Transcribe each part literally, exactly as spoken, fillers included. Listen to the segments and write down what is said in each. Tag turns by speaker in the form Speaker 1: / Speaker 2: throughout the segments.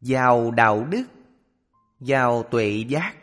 Speaker 1: giàu đạo đức, giàu tuệ giác.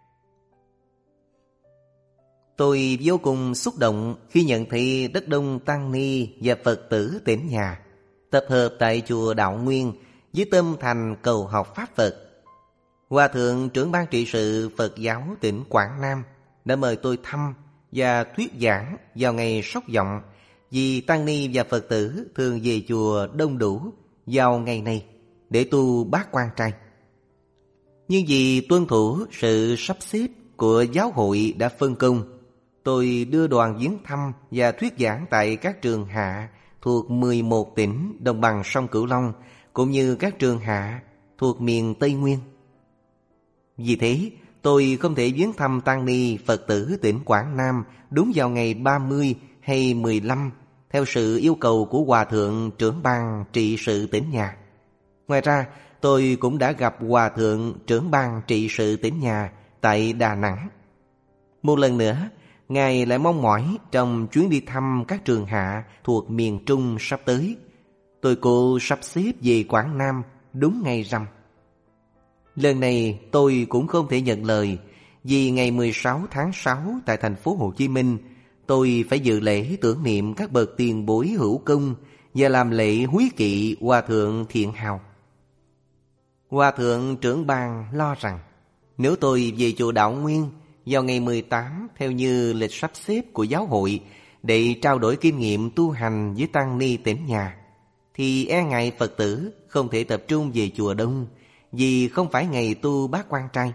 Speaker 1: Tôi vô cùng xúc động khi nhận thấy rất đông tăng ni và Phật tử tỉnh nhà tập hợp tại chùa Đạo Nguyên với tâm thành cầu học Pháp Phật. Hòa thượng trưởng ban trị sự Phật giáo tỉnh Quảng Nam đã mời tôi thăm và thuyết giảng vào ngày Sóc Vọng, vì tăng ni và Phật tử thường về chùa đông đủ vào ngày này để tu bát quan trai. Nhưng vì tuân thủ sự sắp xếp của giáo hội đã phân công, tôi đưa đoàn viếng thăm và thuyết giảng tại các trường hạ thuộc mười một tỉnh đồng bằng sông Cửu Long, cũng như các trường hạ thuộc miền Tây Nguyên. Vì thế, tôi không thể viếng thăm tăng ni Phật tử tỉnh Quảng Nam đúng vào ngày ba mươi hay mười lăm theo sự yêu cầu của Hòa thượng trưởng ban trị sự tỉnh nhà. Ngoài ra, tôi cũng đã gặp Hòa thượng trưởng ban trị sự tỉnh nhà tại Đà Nẵng. Một lần nữa, Ngài lại mong mỏi trong chuyến đi thăm các trường hạ thuộc miền Trung sắp tới, tôi cố sắp xếp về Quảng Nam đúng ngày rằm. Lần này tôi cũng không thể nhận lời, vì ngày mười sáu tháng sáu tại thành phố Hồ Chí Minh, tôi phải dự lễ tưởng niệm các bậc tiền bối hữu công và làm lễ húy kỵ Hòa thượng Thiện Hào. Hòa thượng trưởng ban lo rằng nếu tôi về chùa Đạo Nguyên vào ngày mười tám theo như lịch sắp xếp của giáo hội để trao đổi kinh nghiệm tu hành với tăng ni tỉnh nhà, thì e ngại Phật tử không thể tập trung về chùa đông, vì không phải ngày tu bát quan trai.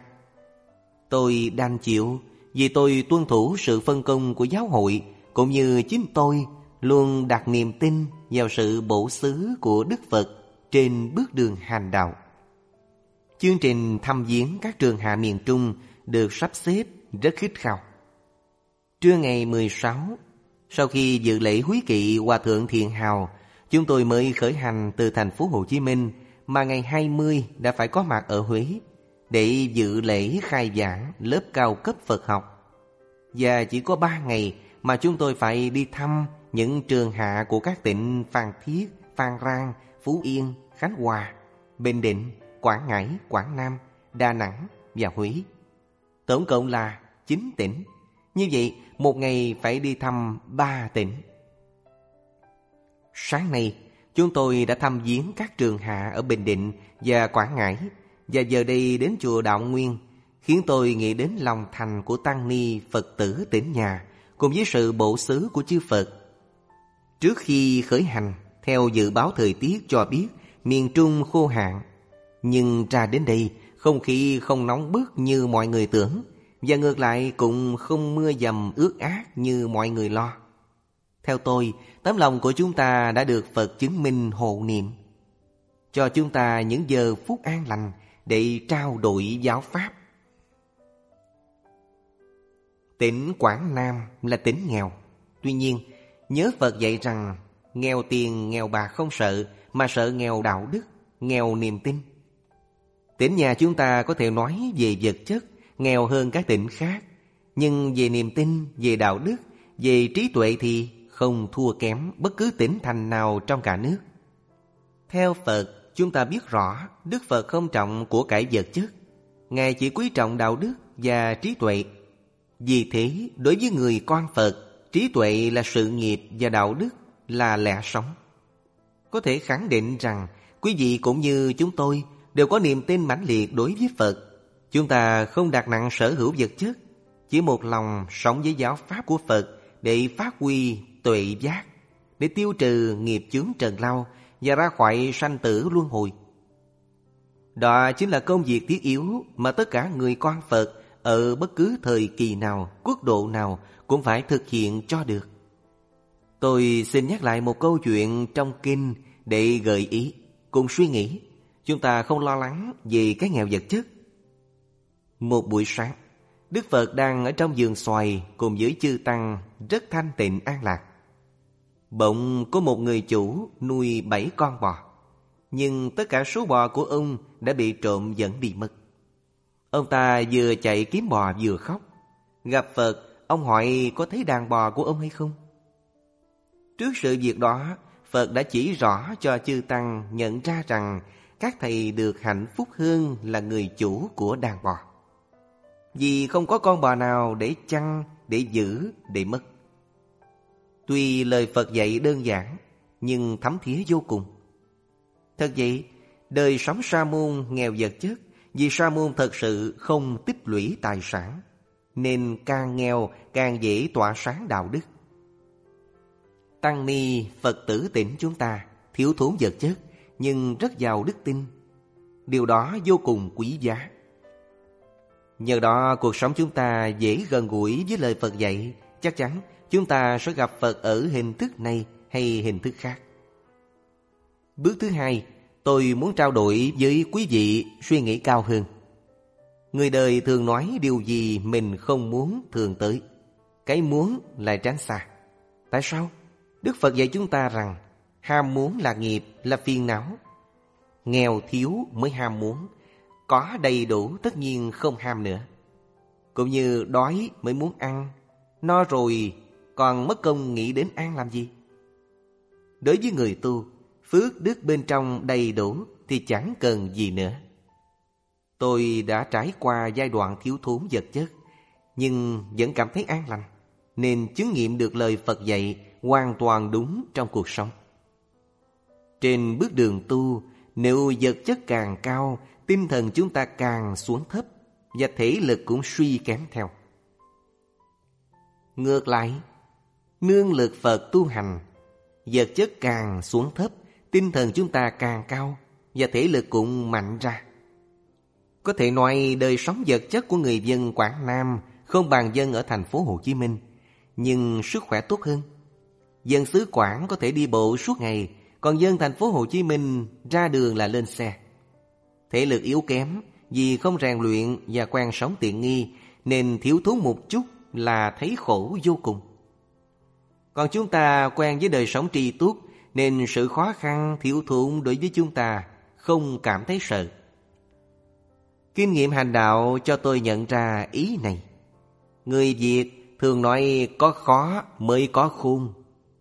Speaker 1: Tôi đành chịu, vì tôi tuân thủ sự phân công của giáo hội, cũng như chính tôi luôn đặt niềm tin vào sự bổ xứ của Đức Phật trên bước đường hành đạo. Chương trình thăm viếng các trường hạ miền Trung được sắp xếp rất khít khao. Trưa ngày mười sáu, sau khi dự lễ húy kỵ Hòa thượng Thiện Hào, chúng tôi mới khởi hành từ thành phố Hồ Chí Minh, mà ngày hai mươi đã phải có mặt ở Huế để dự lễ khai giảng lớp cao cấp Phật học. Và chỉ có ba ngày mà chúng tôi phải đi thăm những trường hạ của các tỉnh Phan Thiết, Phan Rang, Phú Yên, Khánh Hòa, Bình Định, Quảng Ngãi, Quảng Nam, Đà Nẵng và Huế. Tổng cộng là chín tỉnh. Như vậy, một ngày phải đi thăm ba tỉnh. Sáng nay, chúng tôi đã thăm viếng các trường hạ ở Bình Định và Quảng Ngãi, và giờ đây đến chùa Đạo Nguyên, khiến tôi nghĩ đến lòng thành của tăng ni Phật tử tỉnh nhà, cùng với sự bổ xứ của chư Phật. Trước khi khởi hành, theo dự báo thời tiết cho biết miền Trung khô hạn, nhưng ra đến đây không khí không nóng bức như mọi người tưởng, và ngược lại cũng không mưa dầm ướt át như mọi người lo. Theo tôi, tấm lòng của chúng ta đã được Phật chứng minh hộ niệm, cho chúng ta những giờ phút an lành để trao đổi giáo pháp. Tỉnh Quảng Nam là tỉnh nghèo. Tuy nhiên, nhớ Phật dạy rằng nghèo tiền nghèo bạc không sợ, mà sợ nghèo đạo đức, nghèo niềm tin. Tỉnh nhà chúng ta có thể nói về vật chất nghèo hơn các tỉnh khác, nhưng về niềm tin, về đạo đức, về trí tuệ thì không thua kém bất cứ tỉnh thành nào trong cả nước. Theo Phật, chúng ta biết rõ Đức Phật không trọng của cải vật chất, Ngài chỉ quý trọng đạo đức và trí tuệ. Vì thế, đối với người con Phật, trí tuệ là sự nghiệp và đạo đức là lẽ sống. Có thể khẳng định rằng quý vị cũng như chúng tôi đều có niềm tin mãnh liệt đối với Phật. Chúng ta không đặt nặng sở hữu vật chất, chỉ một lòng sống với giáo pháp của Phật để phát huy tuệ giác, để tiêu trừ nghiệp chướng trần lao và ra khỏi sanh tử luân hồi. Đó chính là công việc thiết yếu mà tất cả người con Phật ở bất cứ thời kỳ nào, quốc độ nào cũng phải thực hiện cho được. Tôi xin nhắc lại một câu chuyện trong kinh để gợi ý, cùng suy nghĩ. Chúng ta không lo lắng về cái nghèo vật chất. Một buổi sáng, Đức Phật đang ở trong vườn xoài cùng với chư tăng rất thanh tịnh an lạc. Bỗng có một người chủ nuôi bảy con bò, nhưng tất cả số bò của ông đã bị trộm dẫn đi mất. Ông ta vừa chạy kiếm bò vừa khóc. Gặp Phật, ông hỏi có thấy đàn bò của ông hay không? Trước sự việc đó, Phật đã chỉ rõ cho chư tăng nhận ra rằng các thầy được hạnh phúc hơn là người chủ của đàn bò. Vì không có con bò nào để chăn, để giữ, để mất. Tuy lời Phật dạy đơn giản, nhưng thấm thía vô cùng. Thật vậy, đời sống sa môn nghèo vật chất, vì sa môn thật sự không tích lũy tài sản, nên càng nghèo càng dễ tỏa sáng đạo đức. Tăng ni Phật tử tỉnh chúng ta thiếu thốn vật chất, nhưng rất giàu đức tin. Điều đó vô cùng quý giá. Nhờ đó cuộc sống chúng ta dễ gần gũi với lời Phật dạy. Chắc chắn chúng ta sẽ gặp Phật ở hình thức này hay hình thức khác. Bước thứ hai, tôi muốn trao đổi với quý vị suy nghĩ cao hơn. Người đời thường nói điều gì mình không muốn thường tới, cái muốn lại tránh xa. Tại sao? Đức Phật dạy chúng ta rằng ham muốn là nghiệp, là phiền não. Nghèo thiếu mới ham muốn, có đầy đủ tất nhiên không ham nữa. Cũng như đói mới muốn ăn, no rồi còn mất công nghĩ đến ăn làm gì. Đối với người tu, phước đức bên trong đầy đủ thì chẳng cần gì nữa. Tôi đã trải qua giai đoạn thiếu thốn vật chất, nhưng vẫn cảm thấy an lành, nên chứng nghiệm được lời Phật dạy hoàn toàn đúng trong cuộc sống. Trên bước đường tu, nếu vật chất càng cao, tinh thần chúng ta càng xuống thấp, và thể lực cũng suy kém theo. Ngược lại, nương lực Phật tu hành, vật chất càng xuống thấp, tinh thần chúng ta càng cao, và thể lực cũng mạnh ra. Có thể nói đời sống vật chất của người dân Quảng Nam không bằng dân ở thành phố Hồ Chí Minh, nhưng sức khỏe tốt hơn. Dân xứ Quảng có thể đi bộ suốt ngày, còn dân thành phố Hồ Chí Minh ra đường là lên xe. Thể lực yếu kém vì không rèn luyện và quen sống tiện nghi, nên thiếu thốn một chút là thấy khổ vô cùng. Còn chúng ta quen với đời sống tri túc, nên sự khó khăn thiếu thốn đối với chúng ta không cảm thấy sợ. Kinh nghiệm hành đạo cho tôi nhận ra ý này. Người Việt thường nói có khó mới có khôn.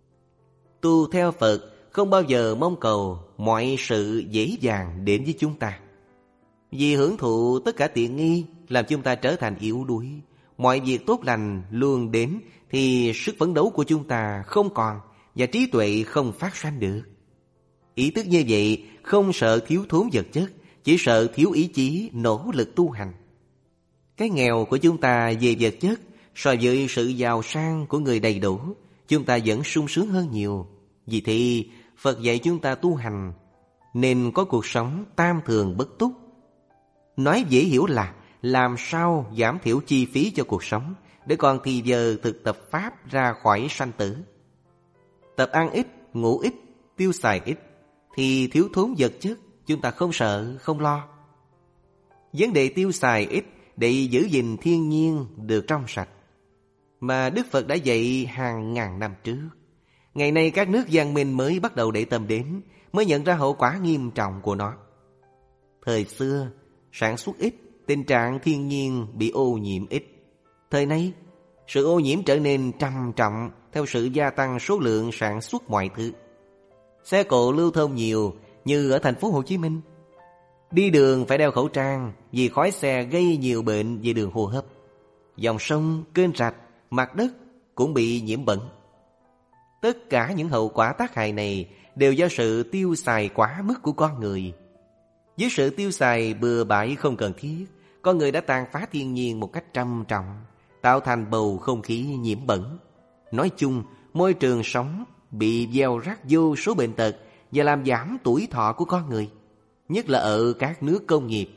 Speaker 1: Tu theo Phật không bao giờ mong cầu mọi sự dễ dàng đến với chúng ta. Vì hưởng thụ tất cả tiện nghi làm chúng ta trở thành yếu đuối. Mọi việc tốt lành luôn đến thì sức phấn đấu của chúng ta không còn, và trí tuệ không phát sanh được. Ý thức như vậy không sợ thiếu thốn vật chất, chỉ sợ thiếu ý chí nỗ lực tu hành. Cái nghèo của chúng ta về vật chất so với sự giàu sang của người đầy đủ, chúng ta vẫn sung sướng hơn nhiều. Vì thế Phật dạy chúng ta tu hành nên có cuộc sống tam thường bất túc. Nói dễ hiểu là làm sao giảm thiểu chi phí cho cuộc sống, để còn thì giờ thực tập Pháp ra khỏi sanh tử. Tập ăn ít, ngủ ít, tiêu xài ít, thì thiếu thốn vật chất chúng ta không sợ, không lo. Vấn đề tiêu xài ít để giữ gìn thiên nhiên được trong sạch, mà Đức Phật đã dạy hàng ngàn năm trước. Ngày nay các nước văn minh mới bắt đầu để tâm đến, mới nhận ra hậu quả nghiêm trọng của nó. Thời xưa, sản xuất ít, tình trạng thiên nhiên bị ô nhiễm ít. Thời nay, sự ô nhiễm trở nên trầm trọng theo sự gia tăng số lượng sản xuất mọi thứ. Xe cộ lưu thông nhiều như ở thành phố Hồ Chí Minh. Đi đường phải đeo khẩu trang vì khói xe gây nhiều bệnh về đường hô hấp. Dòng sông, kênh rạch, mặt đất cũng bị nhiễm bẩn. Tất cả những hậu quả tác hại này đều do sự tiêu xài quá mức của con người. Với sự tiêu xài bừa bãi không cần thiết, con người đã tàn phá thiên nhiên một cách trầm trọng, tạo thành bầu không khí nhiễm bẩn. Nói chung, môi trường sống bị gieo rắc vô số bệnh tật và làm giảm tuổi thọ của con người, nhất là ở các nước công nghiệp.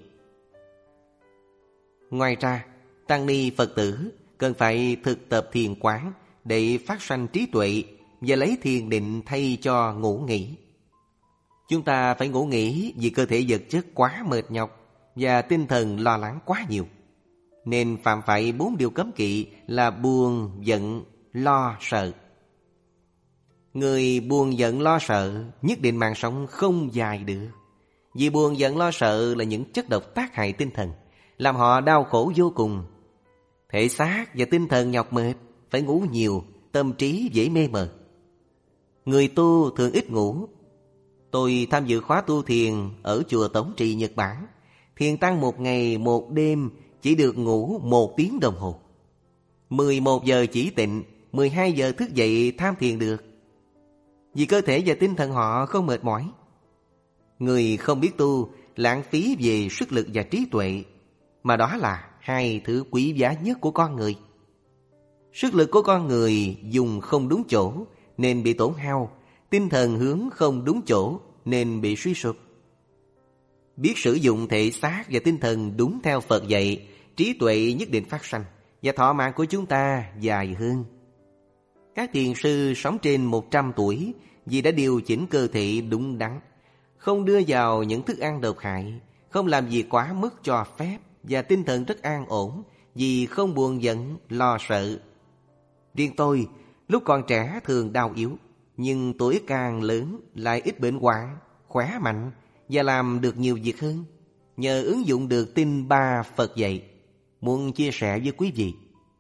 Speaker 1: Ngoài ra, tăng ni Phật tử cần phải thực tập thiền quán để phát sanh trí tuệ và lấy thiền định thay cho ngủ nghỉ. Chúng ta phải ngủ nghỉ vì cơ thể vật chất quá mệt nhọc và tinh thần lo lắng quá nhiều, nên phạm phải bốn điều cấm kỵ là buồn, giận, lo, sợ. Người buồn giận lo sợ nhất định mạng sống không dài được. Vì buồn giận lo sợ là những chất độc tác hại tinh thần, làm họ đau khổ vô cùng. Thể xác và tinh thần nhọc mệt, phải ngủ nhiều, tâm trí dễ mê mờ. Người tu thường ít ngủ. Tôi tham dự khóa tu thiền ở chùa Tống Trị, Nhật Bản. Thiền tăng một ngày một đêm chỉ được ngủ một tiếng đồng hồ. mười một giờ chỉ tịnh, mười hai giờ thức dậy tham thiền được. Vì cơ thể và tinh thần họ không mệt mỏi. Người không biết tu lãng phí về sức lực và trí tuệ, mà đó là hai thứ quý giá nhất của con người. Sức lực của con người dùng không đúng chỗ nên bị tổn hao, tinh thần hướng không đúng chỗ nên bị suy sụp. Biết sử dụng thể xác và tinh thần đúng theo Phật dạy, trí tuệ nhất định phát sanh và thọ mạng của chúng ta dài hơn. Các thiền sư sống trên một trăm tuổi vì đã điều chỉnh cơ thể đúng đắn, không đưa vào những thức ăn độc hại, không làm gì quá mức cho phép, và tinh thần rất an ổn vì không buồn giận, lo sợ. Riêng tôi, lúc còn trẻ thường đau yếu, nhưng tuổi càng lớn lại ít bệnh hoạn, khỏe mạnh và làm được nhiều việc hơn, nhờ ứng dụng được tinh ba Phật dạy. Muốn chia sẻ với quý vị.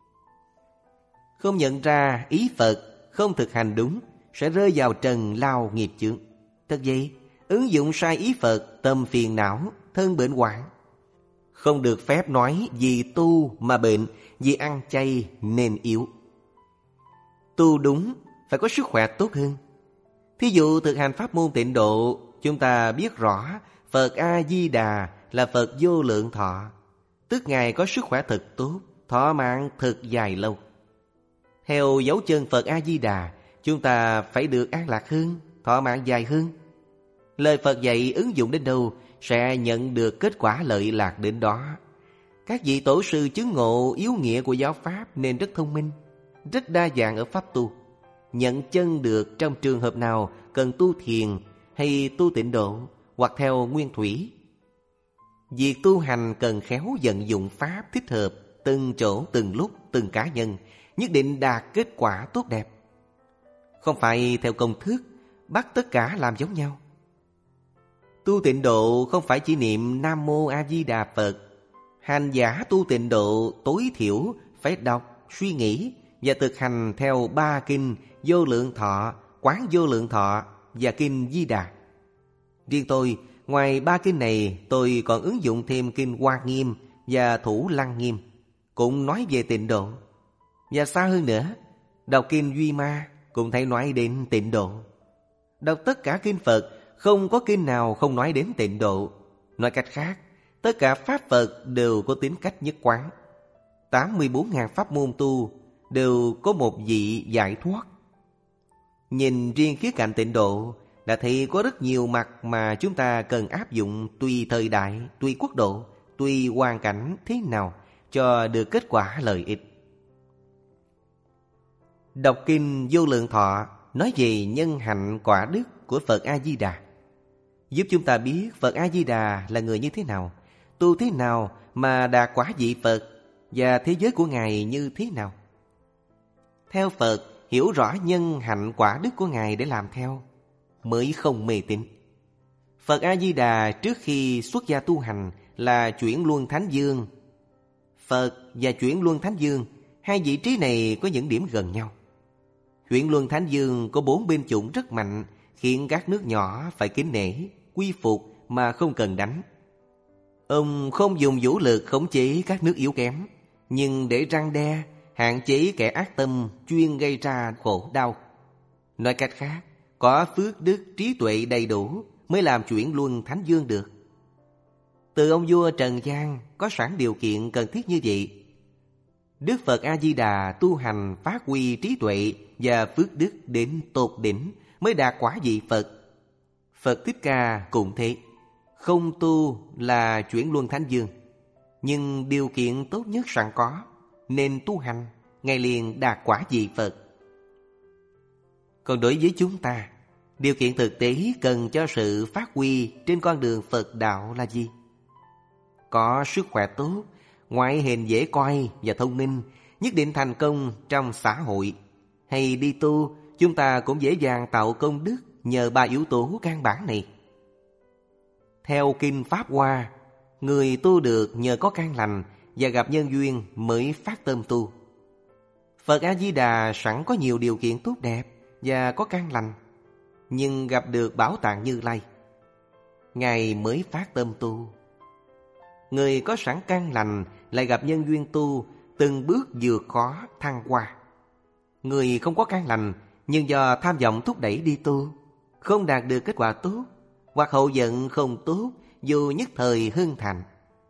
Speaker 1: Không nhận ra ý Phật, không thực hành đúng, sẽ rơi vào trần lao nghiệp chướng. Thật vậy, ứng dụng sai ý Phật, tâm phiền não, thân bệnh hoạn. Không được phép nói vì tu mà bệnh, vì ăn chay nên yếu. Tu đúng, phải có sức khỏe tốt hơn. Thí dụ thực hành pháp môn tịnh độ, chúng ta biết rõ Phật A-di-đà là Phật vô lượng thọ, tức Ngài có sức khỏe thật tốt, thọ mạng thật dài lâu. Theo dấu chân Phật A-di-đà, chúng ta phải được an lạc hơn, thọ mạng dài hơn. Lời Phật dạy ứng dụng đến đâu sẽ nhận được kết quả lợi lạc đến đó. Các vị tổ sư chứng ngộ yếu nghĩa của giáo pháp nên rất thông minh, rất đa dạng ở pháp tu. Nhận chân được trong trường hợp nào cần tu thiền hay tu tịnh độ hoặc theo nguyên thủy. Việc tu hành cần khéo vận dụng pháp thích hợp từng chỗ, từng lúc, từng cá nhân, nhất định đạt kết quả tốt đẹp. Không phải theo công thức bắt tất cả làm giống nhau. Tu tịnh độ không phải chỉ niệm Nam Mô A Di Đà Phật. Hành giả tu tịnh độ tối thiểu phải đọc, suy nghĩ và thực hành theo ba kinh Vô Lượng Thọ, Quán Vô Lượng Thọ và kinh Di Đà. Riêng tôi, ngoài ba kinh này, tôi còn ứng dụng thêm kinh Hoa Nghiêm và Thủ Lăng Nghiêm, cũng nói về tịnh độ. Và xa hơn nữa, đọc kinh Duy Ma cũng thấy nói đến tịnh độ. Đọc tất cả kinh Phật, không có kinh nào không nói đến tịnh độ. Nói cách khác, tất cả pháp Phật đều có tính cách nhất quán. tám mươi bốn nghìn pháp môn tu đều có một vị giải thoát. Nhìn riêng khía cạnh tịnh độ, đã thấy có rất nhiều mặt mà chúng ta cần áp dụng tùy thời đại, tùy quốc độ, tùy hoàn cảnh thế nào cho được kết quả lợi ích. Đọc kinh Vô Lượng Thọ nói về nhân hạnh quả đức của Phật A-di-đà, giúp chúng ta biết Phật A-di-đà là người như thế nào, tu thế nào mà đạt quả vị Phật, và thế giới của Ngài như thế nào. Theo Phật, hiểu rõ nhân hạnh quả đức của Ngài để làm theo, mới không mê tín. Phật A-di-đà trước khi xuất gia tu hành là Chuyển Luân Thánh Dương. Phật và Chuyển Luân Thánh Dương, hai vị trí này có những điểm gần nhau. Chuyển Luân Thánh Dương có bốn bên chủng rất mạnh, khiến các nước nhỏ phải kính nể, quy phục mà không cần đánh. Ông không dùng vũ lực khống chế các nước yếu kém, nhưng để răn đe, hạn chế kẻ ác tâm chuyên gây ra khổ đau. Nói cách khác, có phước đức trí tuệ đầy đủ mới làm Chuyển Luân Thánh Dương được. Từ ông vua Trần gian có sẵn điều kiện cần thiết như vậy. Đức Phật A-di-đà tu hành phát huy trí tuệ và phước đức đến tột đỉnh mới đạt quả vị Phật. Phật Thích Ca cũng thế, không tu là Chuyển Luân Thánh Dương, nhưng điều kiện tốt nhất sẵn có, nên tu hành, Ngài liền đạt quả vị Phật. Còn đối với chúng ta, điều kiện thực tế cần cho sự phát huy trên con đường Phật đạo là gì? Có sức khỏe tốt, ngoại hình dễ coi và thông minh, nhất định thành công trong xã hội. Hay đi tu, chúng ta cũng dễ dàng tạo công đức nhờ ba yếu tố căn bản này. Theo kinh Pháp Hoa, người tu được nhờ có căn lành và gặp nhân duyên mới phát tâm tu. Phật A-di-đà sẵn có nhiều điều kiện tốt đẹp và có căn lành, nhưng gặp được Bảo Tạng Như Lai, Ngài mới phát tâm tu. Người có sẵn căn lành lại gặp nhân duyên tu, từng bước vượt khó thăng hoa. Người không có căn lành nhưng do tham vọng thúc đẩy đi tu, không đạt được kết quả tốt, hoặc hậu vận không tốt, dù nhất thời hưng thành.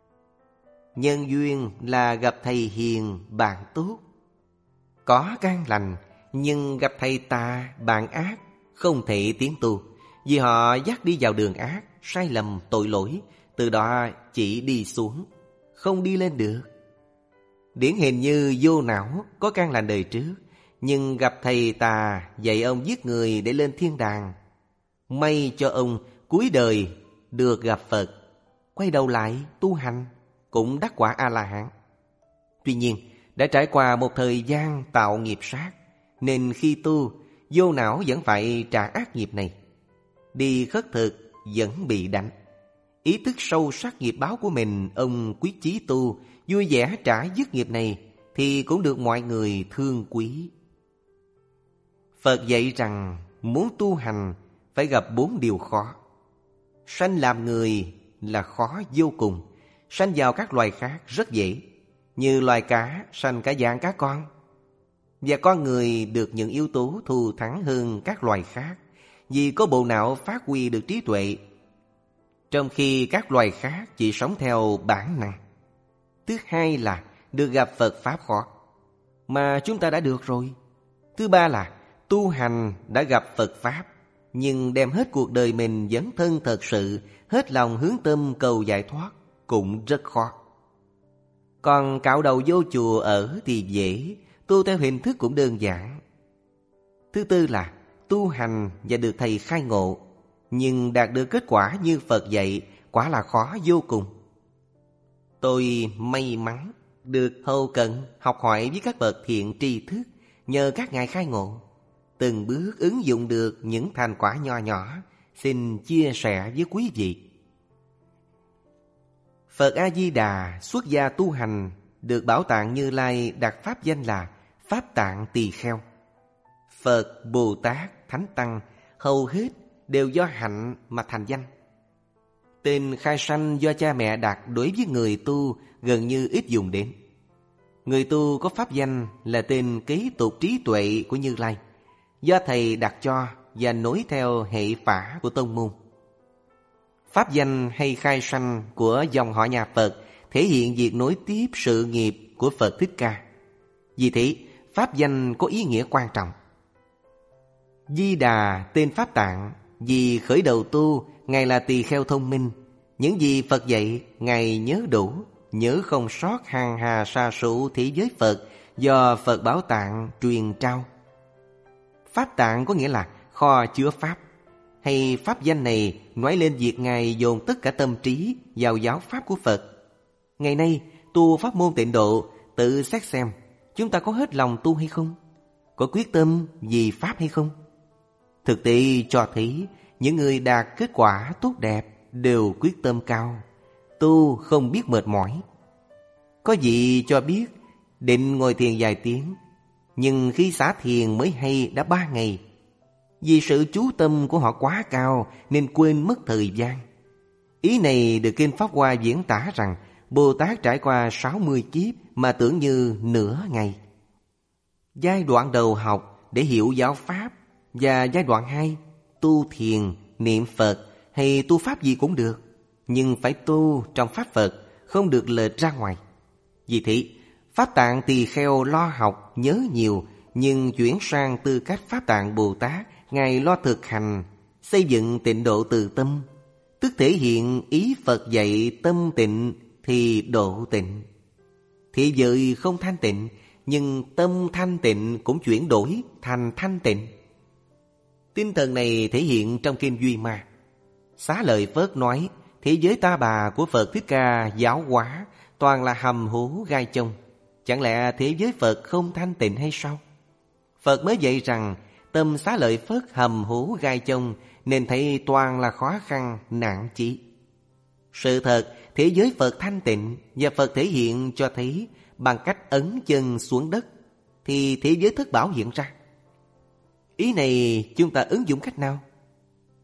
Speaker 1: Nhân duyên là gặp thầy hiền, bạn tốt. Có căn lành nhưng gặp thầy tà, bạn ác, không thể tiến tu, vì họ dắt đi vào đường ác, sai lầm, tội lỗi, từ đó chỉ đi xuống, không đi lên được. Điển hình như Vô Não có căn lành đời trước, nhưng gặp thầy tà dạy ông giết người để lên thiên đàng. May cho ông cuối đời được gặp Phật, quay đầu lại tu hành, cũng đắc quả A-la-hán. Tuy nhiên, đã trải qua một thời gian tạo nghiệp sát, nên khi tu, Vô Não vẫn phải trả ác nghiệp này. Đi khất thực vẫn bị đánh. Ý thức sâu sắc nghiệp báo của mình, ông quyết chí tu, vui vẻ trả dứt nghiệp này, thì cũng được mọi người thương quý. Phật dạy rằng muốn tu hành phải gặp bốn điều khó. Sanh làm người là khó vô cùng. Sanh vào các loài khác rất dễ, như loài cá sanh cả dạng cá con. Và con người được những yếu tố thù thắng hơn các loài khác, vì có bộ não phát huy được trí tuệ, trong khi các loài khác chỉ sống theo bản năng. Thứ hai là được gặp Phật Pháp khó, mà chúng ta đã được rồi. Thứ ba là tu hành đã gặp Phật Pháp, nhưng đem hết cuộc đời mình dấn thân thật sự, hết lòng hướng tâm cầu giải thoát, cũng rất khó. Còn cạo đầu vô chùa ở thì dễ, tu theo hình thức cũng đơn giản. Thứ tư là tu hành và được thầy khai ngộ, nhưng đạt được kết quả như Phật dạy quả là khó vô cùng. Tôi may mắn được hầu cận học hỏi với các bậc thiện tri thức, nhờ các ngài khai ngộ, từng bước ứng dụng được những thành quả nho nhỏ, xin chia sẻ với quý vị. Phật A-di-đà xuất gia tu hành, được Bảo Tạng Như Lai đặt pháp danh là Pháp Tạng Tỳ Kheo. Phật, Bồ Tát, Thánh Tăng hầu hết đều do hạnh mà thành danh. Tên khai sanh do cha mẹ đặt đối với người tu gần như ít dùng đến. Người tu có pháp danh là tên kế tục trí tuệ của Như Lai, do thầy đặt cho và nối theo hệ phả của tông môn. Pháp danh hay khai sanh của dòng họ nhà Phật thể hiện việc nối tiếp sự nghiệp của Phật Thích Ca. Vì thế, pháp danh có ý nghĩa quan trọng. Di Đà tên Pháp Tạng, vì khởi đầu tu, Ngài là tỳ kheo thông minh. Những gì Phật dạy, Ngài nhớ đủ, nhớ không sót hàng hà sa số thế giới Phật do Phật Bảo Tạng truyền trao. Pháp Tạng có nghĩa là kho chứa Pháp, hay pháp danh này nói lên việc Ngài dồn tất cả tâm trí vào giáo Pháp của Phật. Ngày nay, tu pháp môn Tịnh Độ, tự xét xem, chúng ta có hết lòng tu hay không? Có quyết tâm vì Pháp hay không? Thực tế cho thấy, những người đạt kết quả tốt đẹp đều quyết tâm cao, tu không biết mệt mỏi. Có vị cho biết định ngồi thiền vài tiếng, nhưng khi xả thiền mới hay đã ba ngày. Vì sự chú tâm của họ quá cao nên quên mất thời gian. Ý này được Kinh Pháp Hoa diễn tả rằng Bồ Tát trải qua sáu mươi kiếp mà tưởng như nửa ngày. Giai đoạn đầu học để hiểu giáo Pháp, và giai đoạn hai tu thiền, niệm Phật hay tu Pháp gì cũng được, nhưng phải tu trong Pháp Phật, không được lệch ra ngoài. Vì thế, Pháp Tạng Tỳ Kheo lo học, nhớ nhiều, nhưng chuyển sang tư cách Pháp Tạng Bồ Tát, Ngài lo thực hành, xây dựng tịnh độ từ tâm, tức thể hiện ý Phật dạy tâm tịnh thì độ tịnh. Thế giới không thanh tịnh, nhưng tâm thanh tịnh cũng chuyển đổi thành thanh tịnh. Tinh thần này thể hiện trong Kinh Duy Ma. Xá Lợi Phất nói, thế giới ta bà của Phật Thích Ca giáo hóa toàn là hầm hố gai chông. Chẳng lẽ thế giới Phật không thanh tịnh hay sao? Phật mới dạy rằng tâm Xá Lợi Phất hầm hố gai chông, nên thấy toàn là khó khăn, nạn chí. Sự thật, thế giới Phật thanh tịnh, và Phật thể hiện cho thấy bằng cách ấn chân xuống đất thì thế giới thất bảo hiện ra. Ý này chúng ta ứng dụng cách nào?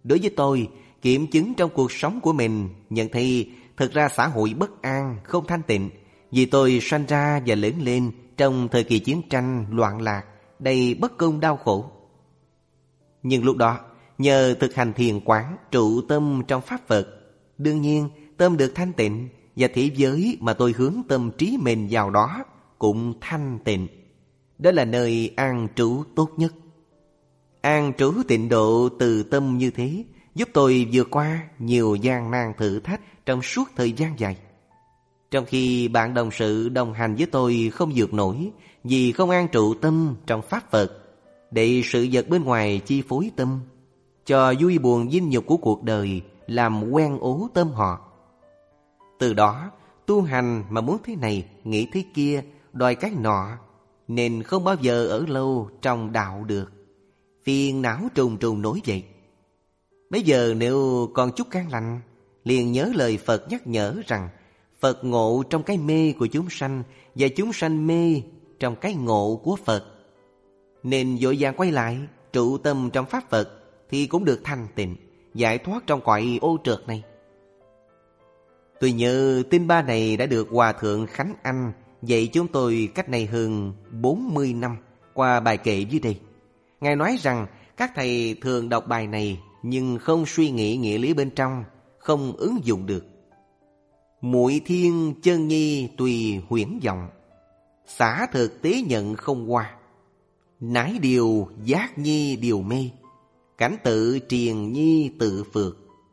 Speaker 1: Đối với tôi, kiểm chứng trong cuộc sống của mình, nhận thấy thực ra xã hội bất an, không thanh tịnh. Vì tôi sanh ra và lớn lên trong thời kỳ chiến tranh, loạn lạc, đầy bất công đau khổ. Nhưng lúc đó, nhờ thực hành thiền quán, trụ tâm trong Pháp Phật, đương nhiên tâm được thanh tịnh, và thế giới mà tôi hướng tâm trí mình vào đó cũng thanh tịnh. Đó là nơi an trú tốt nhất. An trú tịnh độ từ tâm như thế giúp tôi vượt qua nhiều gian nan thử thách trong suốt thời gian dài. Trong khi bạn đồng sự đồng hành với tôi không vượt nổi vì không an trụ tâm trong Pháp Phật, để sự vật bên ngoài chi phối tâm, cho vui buồn vinh nhục của cuộc đời làm quen ố tâm họ. Từ đó, tu hành mà muốn thế này, nghĩ thế kia, đòi cái nọ, nên không bao giờ ở lâu trong đạo được. Phiền não trùng trùng nổi dậy. Bây giờ nếu còn chút can lành, liền nhớ lời Phật nhắc nhở rằng Phật ngộ trong cái mê của chúng sanh, và chúng sanh mê trong cái ngộ của Phật. Nên vội vàng quay lại, trụ tâm trong Pháp Phật, thì cũng được thanh tịnh, giải thoát trong cõi ô trượt này. Tôi nhớ tin ba này đã được Hòa Thượng Khánh Anh dạy chúng tôi cách này hơn bốn mươi năm qua bài kệ dưới đây. Ngài nói rằng các thầy thường đọc bài này nhưng không suy nghĩ nghĩa lý bên trong, không ứng dụng được. Muội thiên chân nhi tùy huyễn vọng, xả thực tế nhận không qua. Nái điều giác nhi điều mê, cảnh tự triền nhi tự phượt.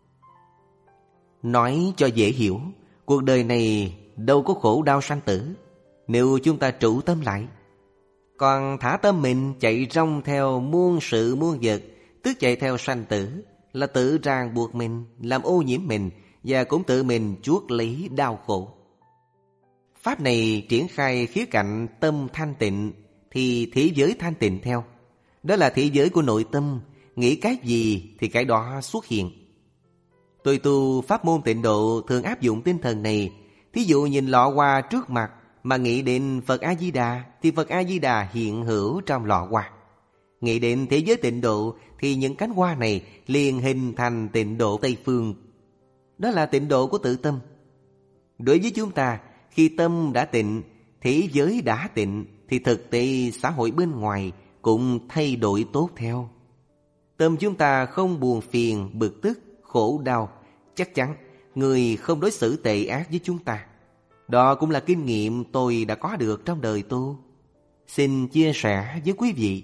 Speaker 1: Nói cho dễ hiểu, cuộc đời này đâu có khổ đau sanh tử nếu chúng ta trụ tâm lại. Còn thả tâm mình chạy rong theo muôn sự muôn vật, tức chạy theo sanh tử, là tự ràng buộc mình, làm ô nhiễm mình, và cũng tự mình chuốc lấy đau khổ. Pháp này triển khai khía cạnh tâm thanh tịnh, thì thế giới thanh tịnh theo. Đó là thế giới của nội tâm, nghĩ cái gì thì cái đó xuất hiện. Tôi tu pháp môn tịnh độ thường áp dụng tinh thần này. Thí dụ nhìn lọ hoa trước mặt mà nghĩ đến Phật A-di-đà, thì Phật A-di-đà hiện hữu trong lọ hoa. Nghĩ đến thế giới tịnh độ thì những cánh hoa này liền hình thành tịnh độ Tây Phương. Đó là tịnh độ của tự tâm. Đối với chúng ta, khi tâm đã tịnh, thế giới đã tịnh, thì thực tế xã hội bên ngoài cũng thay đổi tốt theo. Tâm chúng ta không buồn phiền, bực tức, khổ đau, chắc chắn người không đối xử tệ ác với chúng ta. Đó cũng là kinh nghiệm tôi đã có được trong đời tu. Xin chia sẻ với quý vị.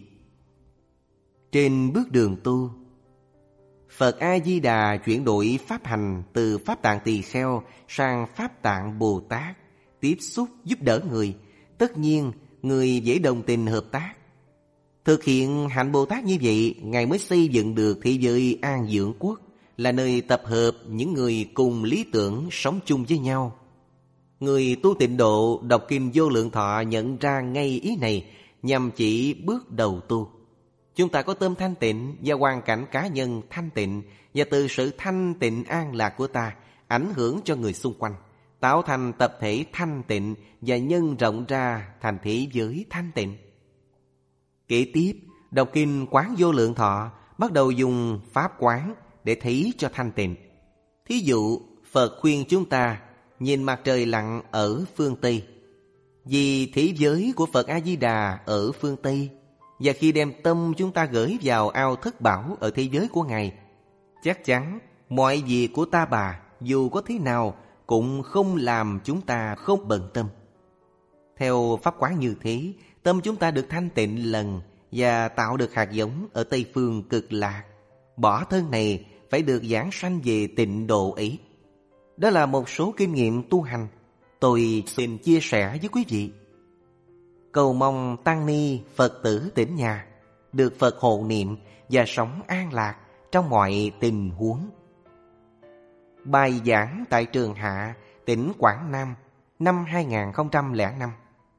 Speaker 1: Trên bước đường tu, Phật A-di-đà chuyển đổi pháp hành từ Pháp Tạng Tỳ Kheo sang Pháp Tạng Bồ Tát, tiếp xúc giúp đỡ người. Tất nhiên, người dễ đồng tình hợp tác. Thực hiện hạnh Bồ Tát như vậy, Ngài mới xây dựng được thế giới an dưỡng quốc, là nơi tập hợp những người cùng lý tưởng sống chung với nhau. Người tu tịnh độ đọc kinh Vô Lượng Thọ nhận ra ngay ý này, nhằm chỉ bước đầu tu. Chúng ta có tâm thanh tịnh và hoàn cảnh cá nhân thanh tịnh, và từ sự thanh tịnh an lạc của ta ảnh hưởng cho người xung quanh, tạo thành tập thể thanh tịnh và nhân rộng ra thành thế giới thanh tịnh. Kế tiếp, đọc kinh Quán Vô Lượng Thọ bắt đầu dùng pháp quán để thấy cho thanh tịnh. Thí dụ, Phật khuyên chúng ta nhìn mặt trời lặn ở phương Tây, vì thế giới của Phật A-di-đà ở phương Tây. Và khi đem tâm chúng ta gửi vào ao thất bảo ở thế giới của Ngài, chắc chắn mọi việc của ta bà dù có thế nào cũng không làm chúng ta không bận tâm. Theo pháp quán như thế, tâm chúng ta được thanh tịnh lần và tạo được hạt giống ở Tây Phương Cực Lạc. Bỏ thân này phải được giảng sanh về tịnh độ ấy. Đó là một số kinh nghiệm tu hành tôi xin chia sẻ với quý vị. Cầu mong tăng ni Phật tử tỉnh nhà được Phật hộ niệm và sống an lạc trong mọi tình huống. Bài giảng tại Trường Hạ, tỉnh Quảng Nam, năm hai nghìn không trăm lẻ năm.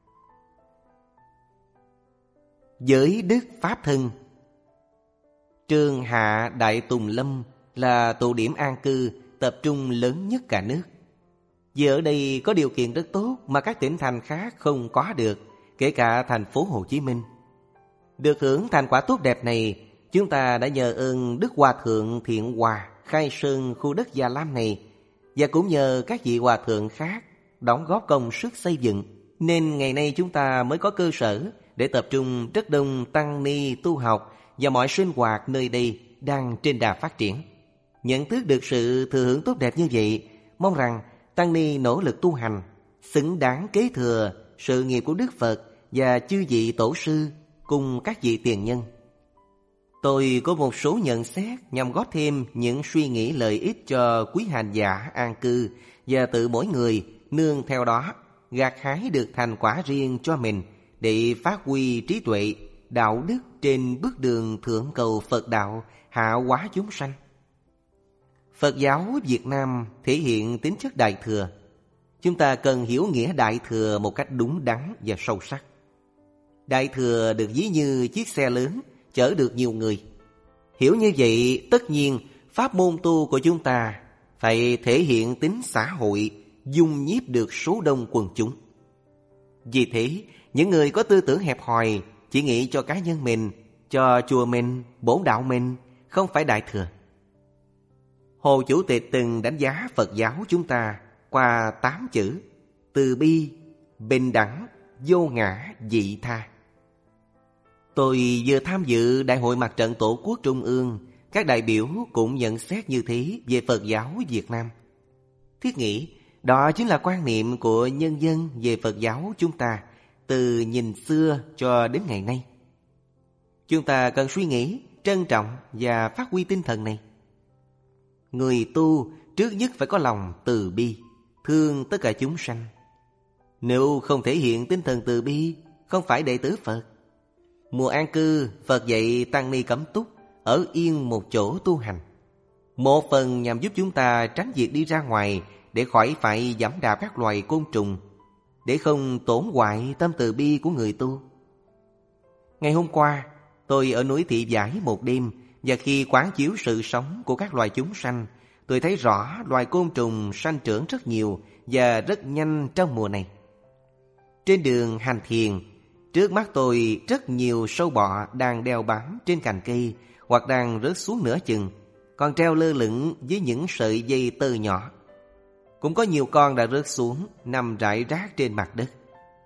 Speaker 1: Giới đức pháp thân. Trường Hạ Đại Tùng Lâm là tụ điểm an cư tập trung lớn nhất cả nước. Vì ở đây có điều kiện rất tốt mà các tỉnh thành khác không có được, kể cả thành phố Hồ Chí Minh. Được hưởng thành quả tốt đẹp này, Chúng ta đã nhờ ơn Đức Hòa Thượng Thiện Hòa khai sơn khu đất Già Lam này, và cũng nhờ các vị hòa thượng khác đóng góp công sức xây dựng, nên ngày nay chúng ta mới có cơ sở để tập trung rất đông tăng ni tu học, và mọi sinh hoạt nơi đây đang trên đà phát triển. Nhận thức được sự thừa hưởng tốt đẹp như vậy, mong rằng tăng ni nỗ lực tu hành, xứng đáng kế thừa sự nghiệp của Đức Phật và chư vị tổ sư cùng các vị tiền nhân. Tôi có một số nhận xét nhằm góp thêm những suy nghĩ lợi ích cho quý hành giả an cư, và tự mỗi người nương theo đó gặt hái được thành quả riêng cho mình để phát huy trí tuệ, đạo đức trên bước đường thượng cầu Phật đạo, hạ hóa chúng sanh. Phật giáo Việt Nam thể hiện tính chất Đại Thừa. Chúng ta cần hiểu nghĩa Đại Thừa một cách đúng đắn và sâu sắc. Đại Thừa được ví như chiếc xe lớn chở được nhiều người. Hiểu như vậy, tất nhiên pháp môn tu của chúng ta phải thể hiện tính xã hội, dung nhiếp được số đông quần chúng. Vì thế, những người có tư tưởng hẹp hòi chỉ nghĩ cho cá nhân mình, cho chùa mình, bổn đạo mình, không phải Đại Thừa. Hồ Chủ tịch từng đánh giá Phật giáo chúng ta qua tám chữ: từ bi, bình đẳng, vô ngã, vị tha. Tôi vừa tham dự Đại hội Mặt trận Tổ quốc Trung ương, các đại biểu cũng nhận xét như thế về Phật giáo Việt Nam. Thiết nghĩ đó chính là quan niệm của nhân dân về Phật giáo chúng ta từ nhìn xưa cho đến ngày nay. Chúng ta cần suy nghĩ, trân trọng và phát huy tinh thần này. Người tu trước nhất phải có lòng từ bi, thương tất cả chúng sanh. Nếu không thể hiện tinh thần từ bi, không phải đệ tử Phật. Mùa an cư, Phật dạy tăng ni cấm túc, ở yên một chỗ tu hành. Một phần nhằm giúp chúng ta tránh việc đi ra ngoài để khỏi phải giẫm đạp các loài côn trùng, để không tổn hoại tâm từ bi của người tu. Ngày hôm qua, tôi ở núi Thị Vải một đêm, và khi quán chiếu sự sống của các loài chúng sanh, tôi thấy rõ loài côn trùng sanh trưởng rất nhiều và rất nhanh trong mùa này. Trên đường hành thiền, trước mắt tôi rất nhiều sâu bọ đang đeo bám trên cành cây hoặc đang rớt xuống nửa chừng, còn treo lơ lửng với những sợi dây tơ nhỏ. Cũng có nhiều con đã rớt xuống, nằm rải rác trên mặt đất.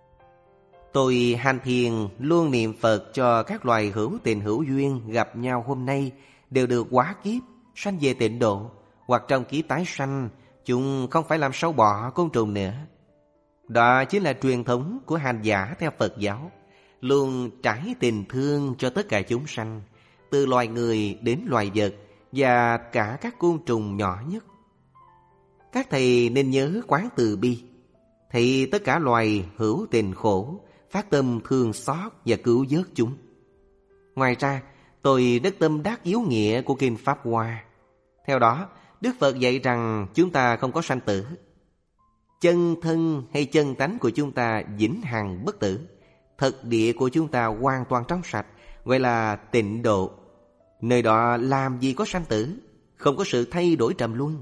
Speaker 1: Tôi hành thiền luôn niệm Phật cho các loài hữu tình hữu duyên gặp nhau hôm nay đều được hóa kiếp, sanh về tịnh độ, hoặc trong kiếp tái sanh chúng không phải làm sâu bọ côn trùng nữa. Đó chính là truyền thống của hành giả theo Phật giáo, luôn trải tình thương cho tất cả chúng sanh, từ loài người đến loài vật và cả các côn trùng nhỏ nhất. Các thầy nên nhớ quán từ bi, thì tất cả loài hữu tình khổ, phát tâm thương xót và cứu vớt chúng. Ngoài ra, tôi rất tâm đắc yếu nghĩa của Kinh Pháp Hoa. Theo đó, Đức Phật dạy rằng chúng ta không có sanh tử. Chân thân hay chân tánh của chúng ta vĩnh hằng bất tử. Thực địa của chúng ta hoàn toàn trong sạch, gọi là tịnh độ. Nơi đó làm gì có sanh tử, không có sự thay đổi trầm luân.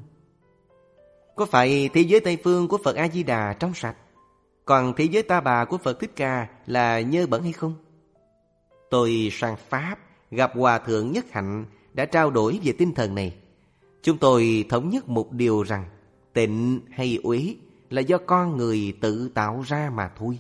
Speaker 1: Có phải thế giới Tây Phương của Phật A-di-đà trong sạch, còn thế giới Ta Bà của Phật Thích Ca là nhơ bẩn hay không? Tôi sang Pháp gặp Hòa Thượng Nhất Hạnh đã trao đổi về tinh thần này. Chúng tôi thống nhất một điều rằng tịnh hay uế là do con người tự tạo ra mà thôi.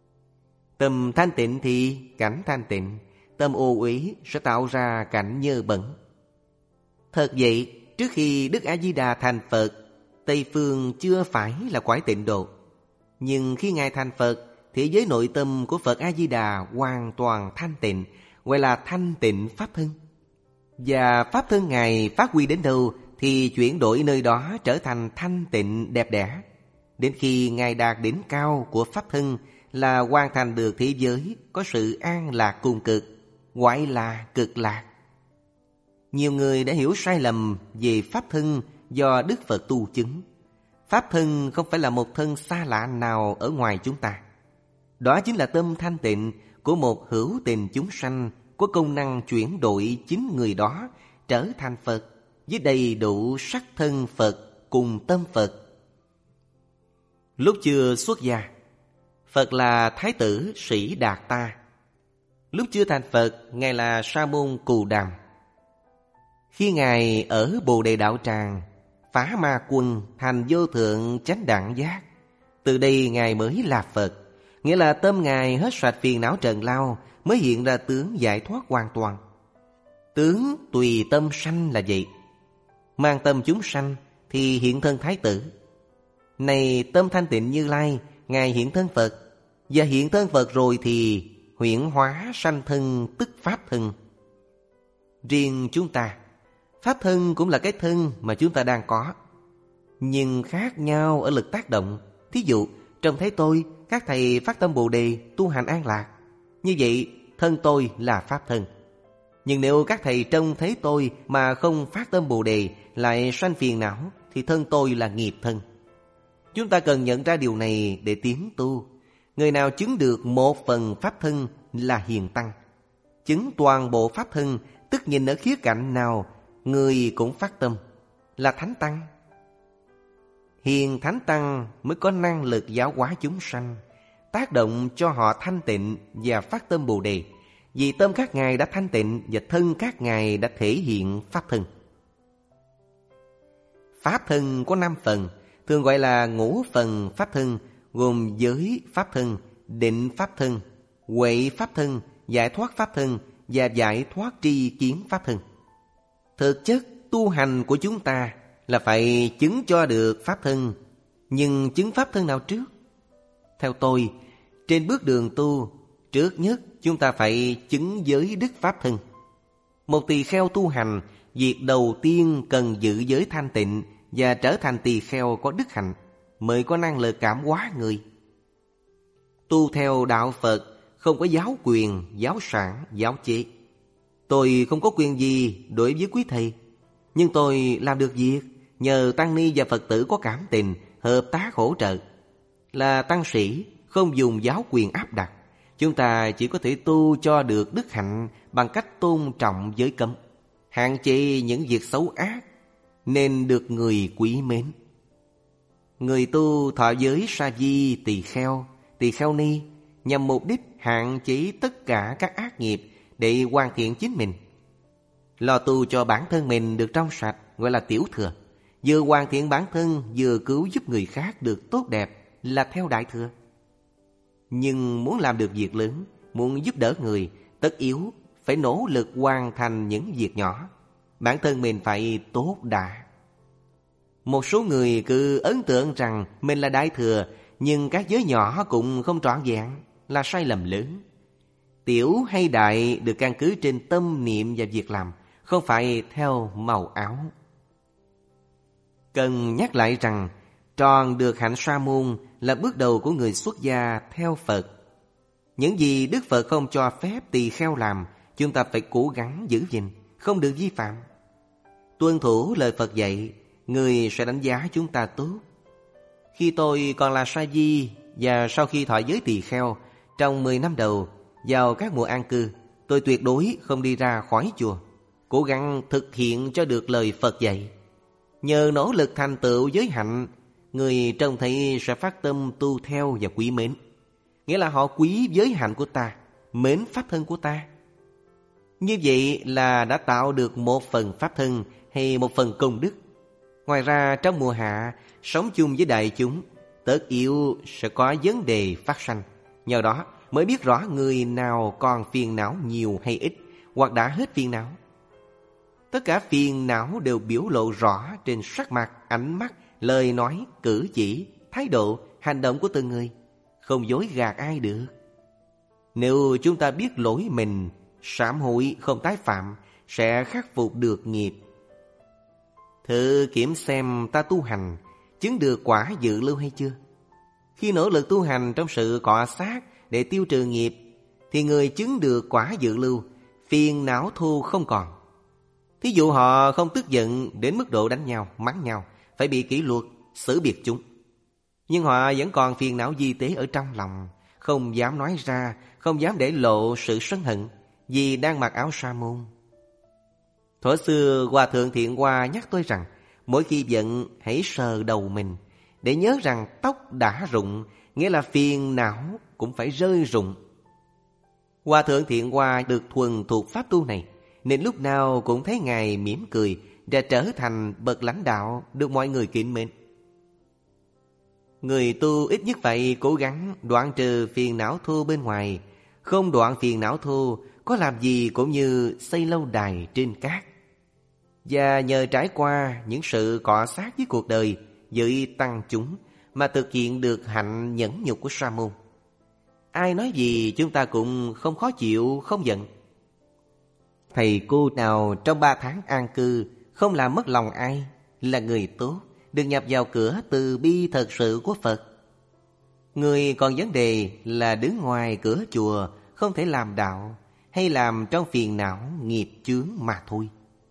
Speaker 1: Tâm thanh tịnh thì cảnh thanh tịnh, tâm ô uế sẽ tạo ra cảnh nhơ bẩn. Thật vậy, trước khi Đức A-di-đà thành Phật, Tây Phương chưa phải là cõi tịnh độ. Nhưng khi Ngài thành Phật, thế giới nội tâm của Phật A-di-đà hoàn toàn thanh tịnh, gọi là thanh tịnh Pháp thân. Và Pháp thân Ngài phát huy đến đâu thì chuyển đổi nơi đó trở thành thanh tịnh đẹp đẽ. Đến khi Ngài đạt đỉnh cao của Pháp thân là hoàn thành được thế giới có sự an lạc cùng cực, gọi là cực lạc. Nhiều người đã hiểu sai lầm về Pháp thân do Đức Phật tu chứng. Pháp thân không phải là một thân xa lạ nào ở ngoài chúng ta. Đó chính là tâm thanh tịnh của một hữu tình chúng sanh, có công năng chuyển đổi chính người đó trở thành Phật với đầy đủ sắc thân Phật cùng tâm Phật. Lúc chưa xuất gia, Phật là Thái tử Sĩ Đạt Ta. Lúc chưa thành Phật, Ngài là Sa môn Cù Đàm, Khi Ngài ở Bồ Đề Đạo Tràng phá ma quân thành vô thượng chánh đẳng giác, từ đây Ngài mới là Phật. Nghĩa là tâm Ngài hết sạch phiền não trần lao, mới hiện ra tướng giải thoát hoàn toàn. Tướng tùy tâm sanh là vậy. Mang tâm chúng sanh thì hiện thân Thái Tử. Này tâm thanh tịnh Như Lai, Ngài hiện thân Phật. Và hiện thân Phật rồi thì huyễn hóa sanh thân tức Pháp thân. Riêng chúng ta, Pháp thân cũng là cái thân mà chúng ta đang có, nhưng khác nhau ở lực tác động. Thí dụ, trong Thế Tôi, các thầy phát tâm Bồ Đề tu hành an lạc, như vậy thân tôi là Pháp thân. Nhưng nếu các thầy trong Thế Tôi mà không phát tâm Bồ Đề lại sanh phiền não, thì thân tôi là nghiệp thân. Chúng ta cần nhận ra điều này để tiến tu. Người nào chứng được một phần Pháp thân là hiền tăng. Chứng toàn bộ Pháp thân, tức nhìn ở khía cạnh nào người cũng phát tâm, là Thánh Tăng. Hiền Thánh Tăng mới có năng lực giáo hóa chúng sanh, tác động cho họ thanh tịnh và phát tâm Bồ Đề. Vì tâm các ngài đã thanh tịnh và thân các ngài đã thể hiện Pháp thân. Pháp thân có năm phần, thường gọi là ngũ phần Pháp thân, gồm giới Pháp thân, định Pháp thân, huệ Pháp thân, giải thoát Pháp thân và giải thoát tri kiến Pháp thân. Thực chất tu hành của chúng ta là phải chứng cho được Pháp thân. Nhưng chứng Pháp thân nào trước? Theo tôi, trên bước đường tu, trước nhất chúng ta phải chứng giới đức Pháp thân. Một tỳ kheo tu hành, việc đầu tiên cần giữ giới thanh tịnh và trở thành tỳ kheo có đức hạnh, mới có năng lực cảm hóa người. Tu theo đạo Phật không có giáo quyền, giáo sản, giáo chế. Tôi không có quyền gì đối với quý thầy, nhưng tôi làm được việc nhờ tăng ni và Phật tử có cảm tình, hợp tác hỗ trợ. Là tăng sĩ, không dùng giáo quyền áp đặt. Chúng ta chỉ có thể tu cho được đức hạnh bằng cách tôn trọng giới cấm, hạn chế những việc xấu ác, nên được người quý mến. Người tu thọ giới sa di tỳ kheo, tỳ kheo ni, nhằm mục đích hạn chế tất cả các ác nghiệp để hoàn thiện chính mình. Lo tu cho bản thân mình được trong sạch gọi là tiểu thừa. Vừa hoàn thiện bản thân, vừa cứu giúp người khác được tốt đẹp là theo đại thừa. Nhưng muốn làm được việc lớn, muốn giúp đỡ người, tất yếu phải nỗ lực hoàn thành những việc nhỏ. Bản thân mình phải tốt đã. Một số người cứ ấn tượng rằng mình là đại thừa, nhưng các giới nhỏ cũng không trọn vẹn, là sai lầm lớn. Tiểu hay đại được căn cứ trên tâm niệm và việc làm, không phải theo màu áo. Cần nhắc lại rằng tròn được hạnh sa môn là bước đầu của người xuất gia theo Phật. Những gì Đức Phật không cho phép tỳ kheo làm, chúng ta phải cố gắng giữ gìn, không được vi phạm. Tuân thủ lời Phật dạy, người sẽ đánh giá chúng ta tốt. Khi tôi còn là sa di và sau khi thọ giới tỳ kheo, trong mười năm đầu, vào các mùa an cư, tôi tuyệt đối không đi ra khỏi chùa, cố gắng thực hiện cho được lời Phật dạy. Nhờ nỗ lực thành tựu giới hạnh, người trông thấy sẽ phát tâm tu theo và quý mến. Nghĩa là họ quý giới hạnh của ta, mến Pháp thân của ta. Như vậy là đã tạo được một phần Pháp thân hay một phần công đức. Ngoài ra trong mùa hạ, sống chung với đại chúng, tất yếu sẽ có vấn đề phát sanh. Nhờ đó mới biết rõ người nào còn phiền não nhiều hay ít, hoặc đã hết phiền não. Tất cả phiền não đều biểu lộ rõ trên sắc mặt, ánh mắt, lời nói, cử chỉ, thái độ, hành động của từng người. Không dối gạt ai được. Nếu chúng ta biết lỗi mình, sám hối không tái phạm, sẽ khắc phục được nghiệp. Thử kiểm xem ta tu hành, chứng được quả dự lưu hay chưa? Khi nỗ lực tu hành trong sự cọ xát để tiêu trừ nghiệp, thì người chứng được quả dự lưu, phiền não thu không còn. Thí dụ họ không tức giận đến mức độ đánh nhau, mắng nhau, phải bị kỷ luật, xử biệt chúng. Nhưng họ vẫn còn phiền não di tế ở trong lòng, không dám nói ra, không dám để lộ sự sân hận, vì đang mặc áo sa môn. Thuở xưa Hòa Thượng Thiện Hoa nhắc tôi rằng, mỗi khi giận hãy sờ đầu mình, để nhớ rằng tóc đã rụng, nghĩa là phiền não cũng phải rơi rụng. Hòa Thượng Thiện Hoa được thuần thuộc pháp tu này, nên lúc nào cũng thấy Ngài mỉm cười và trở thành bậc lãnh đạo được mọi người kính mến. Người tu ít nhất phải cố gắng đoạn trừ phiền não thô bên ngoài. Không đoạn phiền não thô, có làm gì cũng như xây lâu đài trên cát. Và nhờ trải qua những sự cọ xát với cuộc đời, với tăng chúng, mà thực hiện được hạnh nhẫn nhục của Sa môn. Ai nói gì chúng ta cũng không khó chịu, không giận. Thầy cô nào trong ba tháng an cư không làm mất lòng ai là người tốt, được nhập vào cửa từ bi thật sự của Phật. Người còn vấn đề là đứng ngoài cửa chùa không thể làm đạo, hay làm trong phiền não nghiệp chướng mà thôi.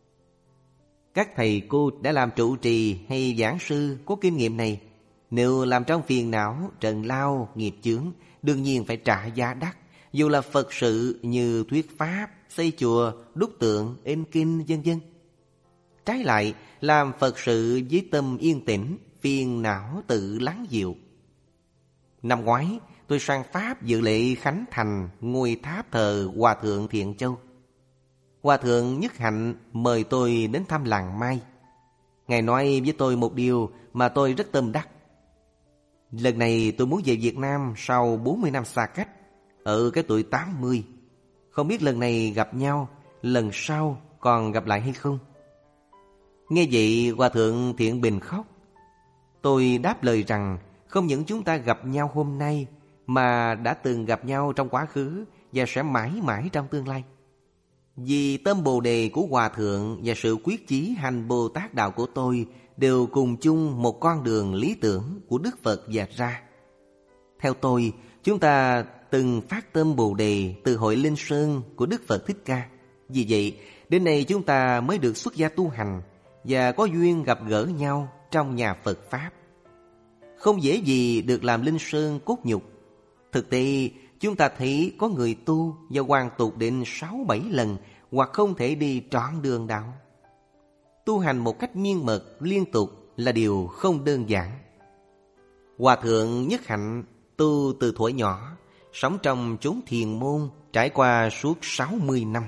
Speaker 1: Các thầy cô đã làm trụ trì hay giảng sư có kinh nghiệm này. Nếu làm trong phiền não, trần lao, nghiệp chướng, đương nhiên phải trả giá đắt. Dù là Phật sự như thuyết pháp, xây chùa, đúc tượng, in kinh, vân vân. Trái lại, làm Phật sự với tâm yên tĩnh, phiền não tự lắng dịu. Năm ngoái, tôi sang Pháp dự lễ khánh thành ngôi tháp thờ Hòa Thượng Thiện Châu. Hòa Thượng Nhất Hạnh mời tôi đến thăm làng Mai. Ngài nói với tôi một điều mà tôi rất tâm đắc. Lần này tôi muốn về Việt Nam sau bốn mươi năm xa cách, ở cái tuổi tám mươi. Không biết lần này gặp nhau, lần sau còn gặp lại hay không? Nghe vậy Hòa Thượng Thiện Bình khóc. Tôi đáp lời rằng không những chúng ta gặp nhau hôm nay, mà đã từng gặp nhau trong quá khứ và sẽ mãi mãi trong tương lai. Vì tâm Bồ Đề của Hòa Thượng và sự quyết chí hành Bồ Tát đạo của tôi đều cùng chung một con đường lý tưởng của Đức Phật dạch ra. Theo tôi, chúng ta từng phát tâm Bồ Đề từ hội Linh Sơn của Đức Phật Thích Ca. Vì vậy, đến nay chúng ta mới được xuất gia tu hành và có duyên gặp gỡ nhau trong nhà Phật Pháp. Không dễ gì được làm Linh Sơn cốt nhục. Thực tế, chúng ta thấy có người tu và hoàn tục đến sáu bảy lần hoặc không thể đi trọn đường đạo. Tu hành một cách miên mật liên tục là điều không đơn giản. Hòa Thượng Nhất Hạnh tu từ thuở nhỏ, sống trong chốn thiền môn trải qua suốt sáu mươi năm.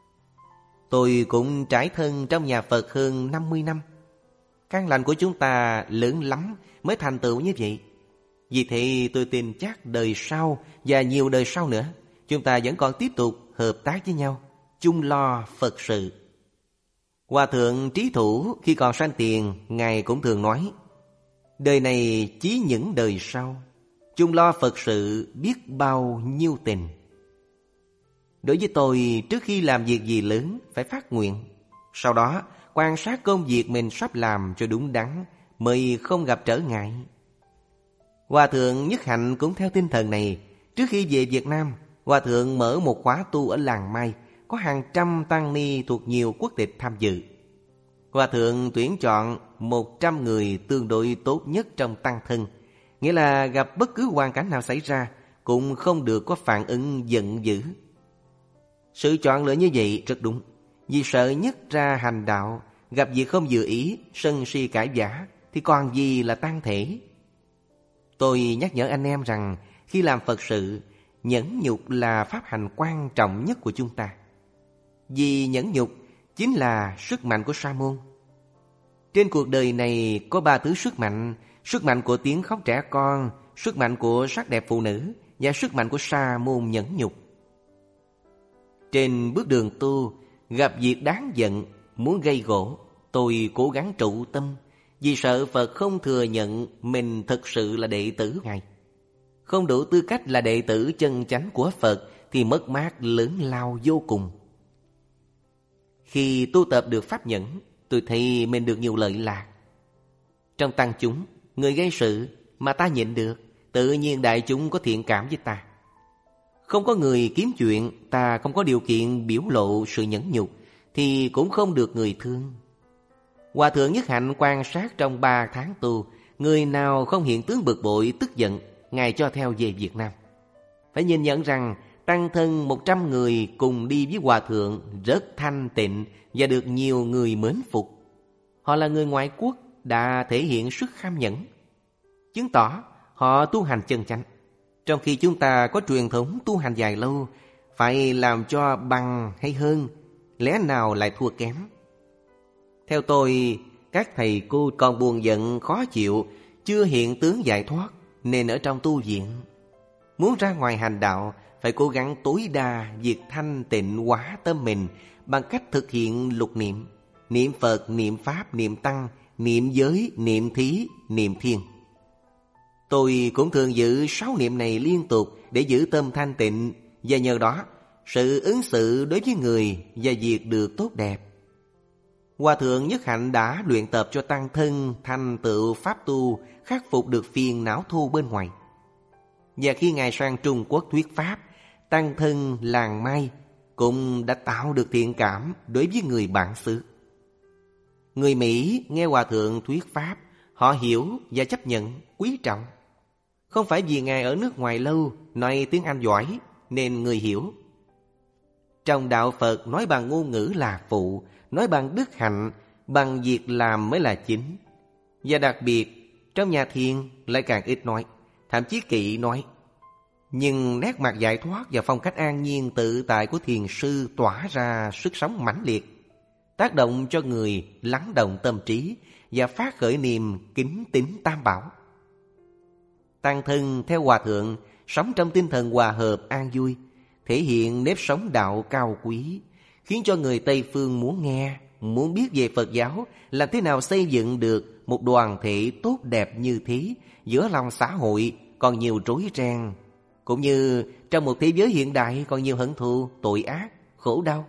Speaker 1: Tôi cũng trải thân trong nhà Phật hơn năm mươi năm. Căn lành của chúng ta lớn lắm mới thành tựu như vậy. Vì thế tôi tin chắc đời sau và nhiều đời sau nữa, chúng ta vẫn còn tiếp tục hợp tác với nhau, chung lo Phật sự. Hòa Thượng Trí Thủ khi còn sanh tiền, Ngài cũng thường nói: đời này chí những đời sau, chung lo Phật sự biết bao nhiêu tình. Đối với tôi, trước khi làm việc gì lớn phải phát nguyện, sau đó quan sát công việc mình sắp làm cho đúng đắn mới không gặp trở ngại. Hòa Thượng Nhất Hạnh cũng theo tinh thần này. Trước khi về Việt Nam, Hòa Thượng mở một khóa tu ở làng Mai, có hàng trăm tăng ni thuộc nhiều quốc tịch tham dự. Hòa Thượng tuyển chọn một trăm người tương đối tốt nhất trong tăng thân, nghĩa là gặp bất cứ hoàn cảnh nào xảy ra cũng không được có phản ứng giận dữ. Sự chọn lựa như vậy rất đúng, vì sợ nhất ra hành đạo, gặp việc không vừa ý, sân si cãi vã thì còn gì là tăng thể. Tôi nhắc nhở anh em rằng khi làm Phật sự, nhẫn nhục là pháp hành quan trọng nhất của chúng ta. Vì nhẫn nhục chính là sức mạnh của Sa môn. Trên cuộc đời này có ba thứ sức mạnh: sức mạnh của tiếng khóc trẻ con, sức mạnh của sắc đẹp phụ nữ và sức mạnh của Sa môn nhẫn nhục. Trên bước đường tu, gặp việc đáng giận, muốn gây gổ, tôi cố gắng trụ tâm, vì sợ Phật không thừa nhận mình thực sự là đệ tử Ngài. Không đủ tư cách là đệ tử chân chánh của Phật thì mất mát lớn lao vô cùng. Khi tu tập được pháp nhẫn, tôi thấy mình được nhiều lợi lạc. Trong tăng chúng, người gây sự mà ta nhịn được, tự nhiên đại chúng có thiện cảm với ta. Không có người kiếm chuyện, ta không có điều kiện biểu lộ sự nhẫn nhục thì cũng không được người thương. Hòa Thượng Nhất Hạnh quan sát trong ba tháng tu, người nào không hiện tướng bực bội, tức giận, Ngài cho theo về Việt Nam. Phải nhìn nhận rằng tăng thân một trăm người cùng đi với Hòa Thượng rất thanh tịnh và được nhiều người mến phục. Họ là người ngoại quốc đã thể hiện sức kham nhẫn, chứng tỏ họ tu hành chân chánh. Trong khi chúng ta có truyền thống tu hành dài lâu, phải làm cho bằng hay hơn lẽ nào lại thua kém? Theo tôi, các thầy cô còn buồn giận khó chịu, chưa hiện tướng giải thoát, nên ở trong tu viện. Muốn ra ngoài hành đạo, phải cố gắng tối đa việc thanh tịnh hóa tâm mình bằng cách thực hiện lục niệm: niệm Phật, niệm Pháp, niệm Tăng, niệm giới, niệm thí, niệm thiên. Tôi cũng thường giữ sáu niệm này liên tục để giữ tâm thanh tịnh, và nhờ đó sự ứng xử đối với người và việc được tốt đẹp. Hòa thượng Nhất Hạnh đã luyện tập cho tăng thân thành tựu pháp tu, khắc phục được phiền não thô bên ngoài. Và khi Ngài sang Trung Quốc thuyết pháp, tăng thân làng Mai cũng đã tạo được thiện cảm đối với người bản xứ. Người Mỹ nghe Hòa thượng thuyết pháp, họ hiểu và chấp nhận, quý trọng. Không phải vì Ngài ở nước ngoài lâu, nói tiếng Anh giỏi nên người hiểu. Trong đạo Phật, nói bằng ngôn ngữ là phụ, nói bằng đức hạnh, bằng việc làm mới là chính. Và đặc biệt, trong nhà thiền lại càng ít nói, thậm chí kỵ nói. Nhưng nét mặt giải thoát và phong cách an nhiên tự tại của thiền sư tỏa ra sức sống mãnh liệt, tác động cho người lắng động tâm trí và phát khởi niềm kính tín tam bảo. Tăng thân theo Hòa thượng sống trong tinh thần hòa hợp an vui, thể hiện nếp sống đạo cao quý, khiến cho người Tây phương muốn nghe, muốn biết về Phật giáo, làm thế nào xây dựng được một đoàn thể tốt đẹp như thế giữa lòng xã hội còn nhiều rối ren, cũng như trong một thế giới hiện đại còn nhiều hận thù, tội ác, khổ đau.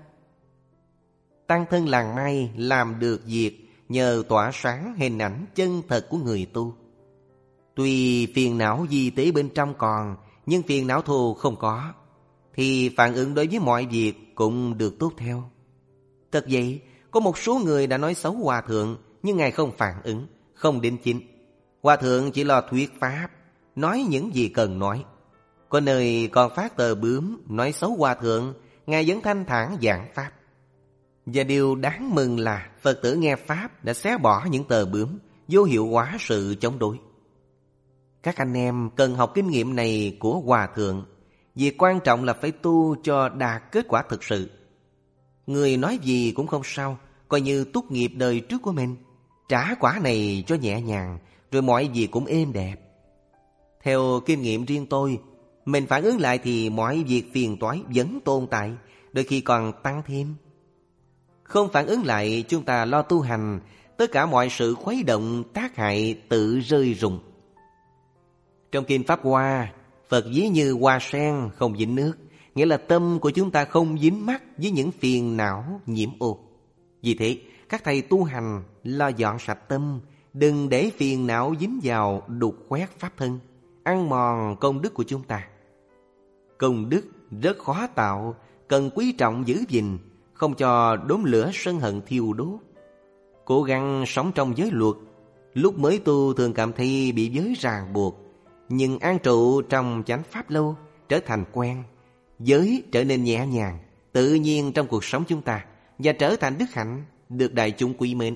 Speaker 1: Tăng thân làng Mai làm được việc nhờ tỏa sáng hình ảnh chân thật của người tu. Tuy phiền não di tế bên trong còn, nhưng phiền não thù không có, thì phản ứng đối với mọi việc cũng được tốt theo. Thật vậy, có một số người đã nói xấu Hòa thượng, nhưng Ngài không phản ứng, không đính chính. Hòa thượng chỉ lo thuyết pháp, nói những gì cần nói. Có nơi còn phát tờ bướm nói xấu Hòa thượng, Ngài vẫn thanh thản giảng pháp. Và điều đáng mừng là Phật tử nghe pháp đã xé bỏ những tờ bướm, vô hiệu hóa sự chống đối. Các anh em cần học kinh nghiệm này của Hòa thượng. Việc quan trọng là phải tu cho đạt kết quả thực sự. Người nói gì cũng không sao, coi như tốt nghiệp đời trước của mình. Trả quả này cho nhẹ nhàng, rồi mọi việc cũng êm đẹp. Theo kinh nghiệm riêng tôi, mình phản ứng lại thì mọi việc phiền toái vẫn tồn tại, đôi khi còn tăng thêm. Không phản ứng lại, chúng ta lo tu hành, tất cả mọi sự khuấy động tác hại tự rơi rụng. Trong Kinh Pháp Hoa, Phật ví như hoa sen không dính nước, nghĩa là tâm của chúng ta không dính mắc với những phiền não nhiễm ô. Vì thế, các thầy tu hành lo dọn sạch tâm, đừng để phiền não dính vào đục khoét pháp thân, ăn mòn công đức của chúng ta. Công đức rất khó tạo, cần quý trọng giữ gìn, không cho đốm lửa sân hận thiêu đốt. Cố gắng sống trong giới luật. Lúc mới tu thường cảm thấy bị giới ràng buộc, nhưng an trụ trong chánh pháp lâu, trở thành quen. Giới trở nên nhẹ nhàng, tự nhiên trong cuộc sống chúng ta, và trở thành đức hạnh, được đại chúng quý mến.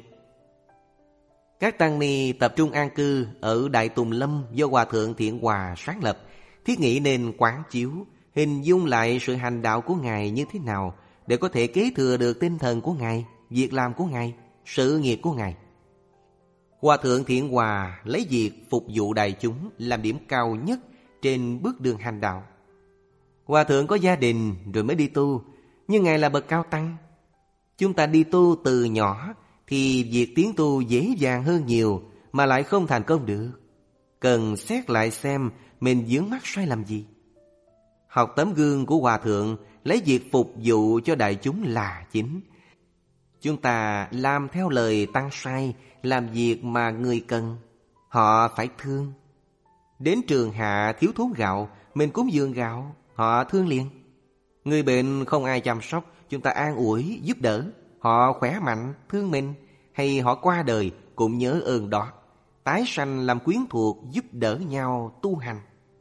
Speaker 1: Các tăng ni tập trung an cư ở Đại Tùng Lâm do Hòa thượng Thiện Hòa sáng lập, thiết nghĩ nên quán chiếu, hình dung lại sự hành đạo của Ngài như thế nào để có thể kế thừa được tinh thần của Ngài, việc làm của Ngài, sự nghiệp của Ngài. Hòa thượng Thiện Hòa lấy việc phục vụ đại chúng làm điểm cao nhất trên bước đường hành đạo. Hòa thượng có gia đình rồi mới đi tu, nhưng Ngài là bậc cao tăng. Chúng ta đi tu từ nhỏ thì việc tiến tu dễ dàng hơn nhiều, mà lại không thành công được. Cần xét lại xem mình vướng mắc sai lầm gì. Học tấm gương của Hòa thượng, lấy việc phục vụ cho đại chúng là chính. Chúng ta làm theo lời tăng sai, làm việc mà người cần, họ phải thương. Đến trường hạ thiếu thốn gạo, mình cúng dường gạo, họ thương liền. Người bệnh không ai chăm sóc, chúng ta an ủi, giúp đỡ. Họ khỏe mạnh, thương mình, hay họ qua đời cũng nhớ ơn đó. Tái sanh làm quyến thuộc, giúp đỡ nhau tu hành.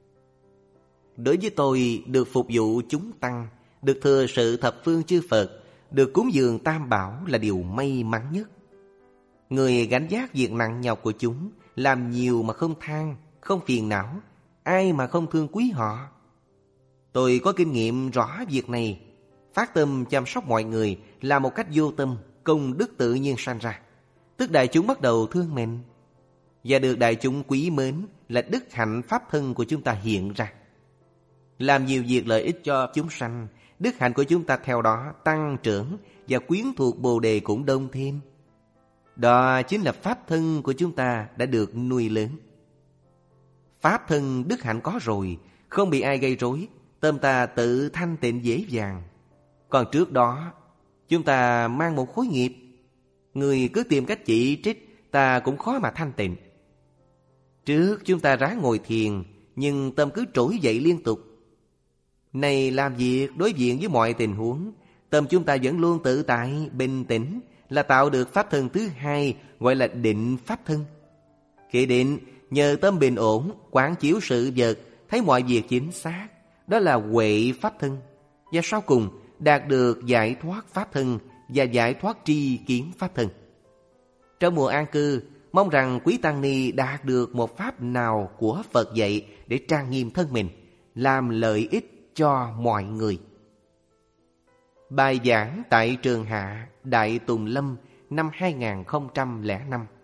Speaker 1: Đối với tôi, được phục vụ chúng tăng, được thừa sự thập phương chư Phật, được cúng dường tam bảo là điều may mắn nhất. Người gánh vác việc nặng nhọc của chúng, làm nhiều mà không than, không phiền não, ai mà không thương quý họ. Tôi có kinh nghiệm rõ việc này. phát tâm chăm sóc mọi người là một cách vô tâm, công đức tự nhiên sanh ra. Tức đại chúng bắt đầu thương mình, và được đại chúng quý mến là đức hạnh pháp thân của chúng ta hiện ra. Làm nhiều việc lợi ích cho chúng sanh, đức hạnh của chúng ta theo đó tăng trưởng, và quyến thuộc Bồ Đề cũng đông thêm. Đó chính là pháp thân của chúng ta đã được nuôi lớn. Pháp thân đức hạnh có rồi, không bị ai gây rối, tâm ta tự thanh tịnh dễ dàng. Còn trước đó, chúng ta mang một khối nghiệp, người cứ tìm cách chỉ trích, ta cũng khó mà thanh tịnh. Trước chúng ta ráng ngồi thiền, nhưng tâm cứ trỗi dậy liên tục. Này làm việc đối diện với mọi tình huống, tâm chúng ta vẫn luôn tự tại, bình tĩnh, là tạo được pháp thân thứ hai, gọi là định pháp thân. Khi định, nhờ tâm bình ổn, quán chiếu sự vật, thấy mọi việc chính xác, đó là huệ pháp thân. Và sau cùng, đạt được giải thoát pháp thân và giải thoát tri kiến pháp thân. Trong mùa an cư, mong rằng quý tăng ni đạt được một pháp nào của Phật dạy để trang nghiêm thân mình, làm lợi ích cho mọi người. Bài giảng tại Trường Hạ, Đại Tùng Lâm năm hai nghìn không trăm lẻ năm.